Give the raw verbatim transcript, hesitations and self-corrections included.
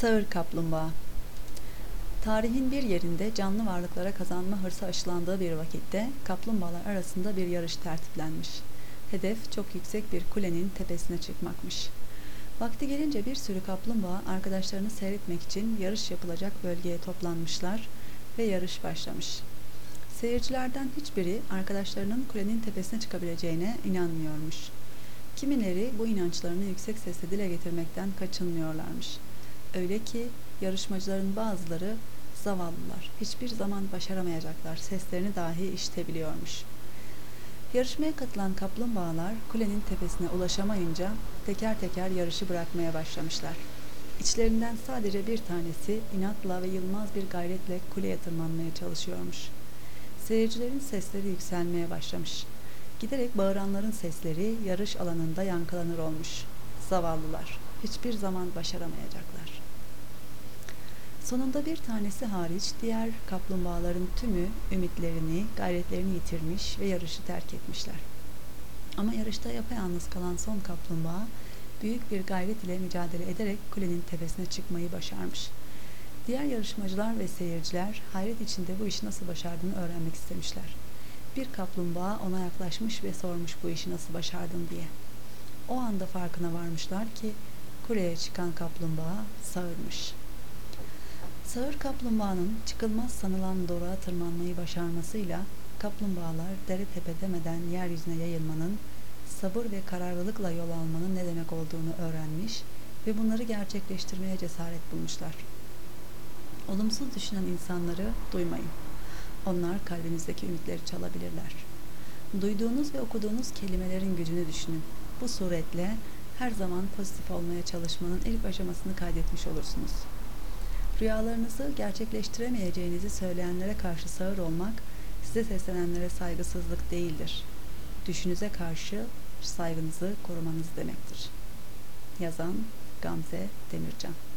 Sağır kaplumbağa. Tarihin bir yerinde canlı varlıklara kazanma hırsı aşılandığı bir vakitte kaplumbağalar arasında bir yarış tertiplenmiş. Hedef çok yüksek bir kulenin tepesine çıkmakmış. Vakti gelince bir sürü kaplumbağa arkadaşlarını seyretmek için yarış yapılacak bölgeye toplanmışlar ve yarış başlamış. Seyircilerden hiçbiri arkadaşlarının kulenin tepesine çıkabileceğine inanmıyormuş. Kimileri bu inançlarını yüksek sesle dile getirmekten kaçınmıyorlarmış. Öyle ki yarışmacıların bazıları zavallılar, hiçbir zaman başaramayacaklar seslerini dahi işitebiliyormuş. Yarışmaya katılan kaplumbağalar kulenin tepesine ulaşamayınca teker teker yarışı bırakmaya başlamışlar. İçlerinden sadece bir tanesi inatla ve yılmaz bir gayretle kuleye tırmanmaya çalışıyormuş. Seyircilerin sesleri yükselmeye başlamış. Giderek bağıranların sesleri yarış alanında yankılanır olmuş. Zavallılar, hiçbir zaman başaramayacaklar. Sonunda bir tanesi hariç diğer kaplumbağaların tümü ümitlerini, gayretlerini yitirmiş ve yarışı terk etmişler. Ama yarışta yapayalnız kalan son kaplumbağa büyük bir gayret ile mücadele ederek kulenin tepesine çıkmayı başarmış. Diğer yarışmacılar ve seyirciler hayret içinde bu işi nasıl başardığını öğrenmek istemişler. Bir kaplumbağa ona yaklaşmış ve sormuş bu işi nasıl başardın diye. O anda farkına varmışlar ki kuleye çıkan kaplumbağa sağırmış. Sağır kaplumbağanın çıkılmaz sanılan doruğa tırmanmayı başarmasıyla kaplumbağalar dere tepe demeden yeryüzüne yayılmanın, sabır ve kararlılıkla yol almanın ne demek olduğunu öğrenmiş ve bunları gerçekleştirmeye cesaret bulmuşlar. Olumsuz düşünen insanları duymayın. Onlar kalbinizdeki ümitleri çalabilirler. Duyduğunuz ve okuduğunuz kelimelerin gücünü düşünün. Bu suretle her zaman pozitif olmaya çalışmanın ilk aşamasını kaydetmiş olursunuz. Rüyalarınızı gerçekleştiremeyeceğinizi söyleyenlere karşı sağır olmak, size seslenenlere saygısızlık değildir. Düşünüze karşı saygınızı korumanız demektir. Yazan Gamze Demircan.